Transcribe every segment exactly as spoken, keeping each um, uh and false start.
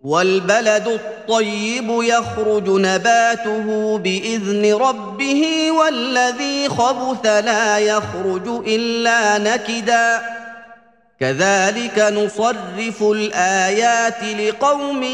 والبلد الطيب يخرج نباته بإذن ربه والذي خبث لا يخرج إلا نكدا كذلك نصرف الآيات لقوم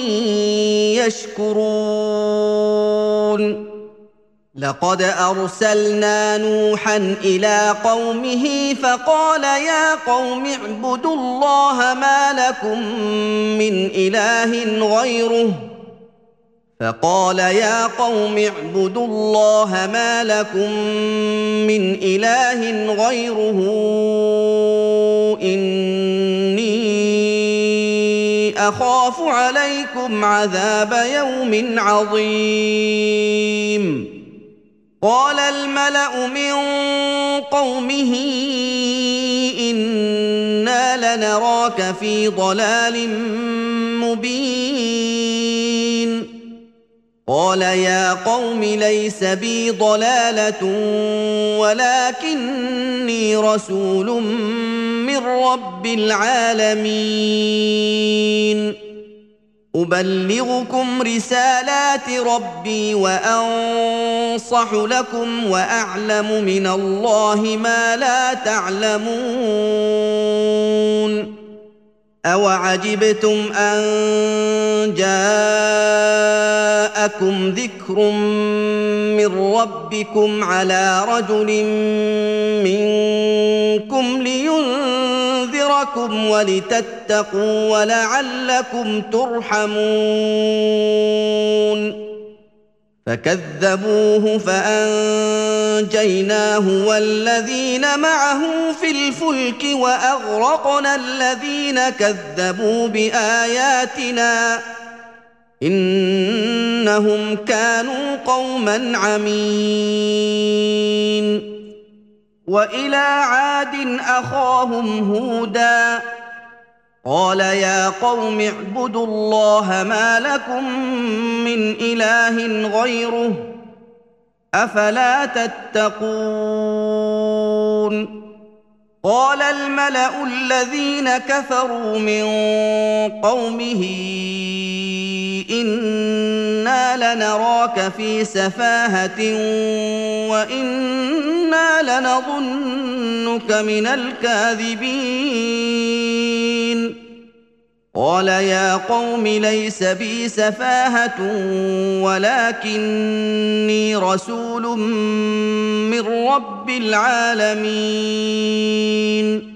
يشكرون لقد أرسلنا نوحا إلى قومه فقال يا قوم اعبدوا الله ما لكم من إله غيره فقال يا قوم اعبدوا الله ما لكم من إله غيره إني أخاف عليكم عذاب يوم عظيم قال الملأ من قومه إنا لنراك في ضلال مبين قال يا قوم ليس بي ضلالة ولكني رسول من رب العالمين أبلغكم رسالات ربي وأنصح لكم وأعلم من الله ما لا تعلمون أوعجبتم أن جاءكم ذكر من ربكم على رجل منكم لينذركم ولتتقوا ولعلكم ترحمون فكذبوه فأنجيناه والذين معه في الفلك وأغرقنا الذين كذبوا بآياتنا إنهم كانوا قوما عمين وإلى عاد أخاهم هودا قال يا قوم اعبدوا الله ما لكم من إله غيره أفلا تتقون قال الملأ الذين كفروا من قومه إنا لنراك في سفاهة وإنا لنظنك من الكاذبين قال يا قوم ليس بي سفاهة ولكني رسول من رب العالمين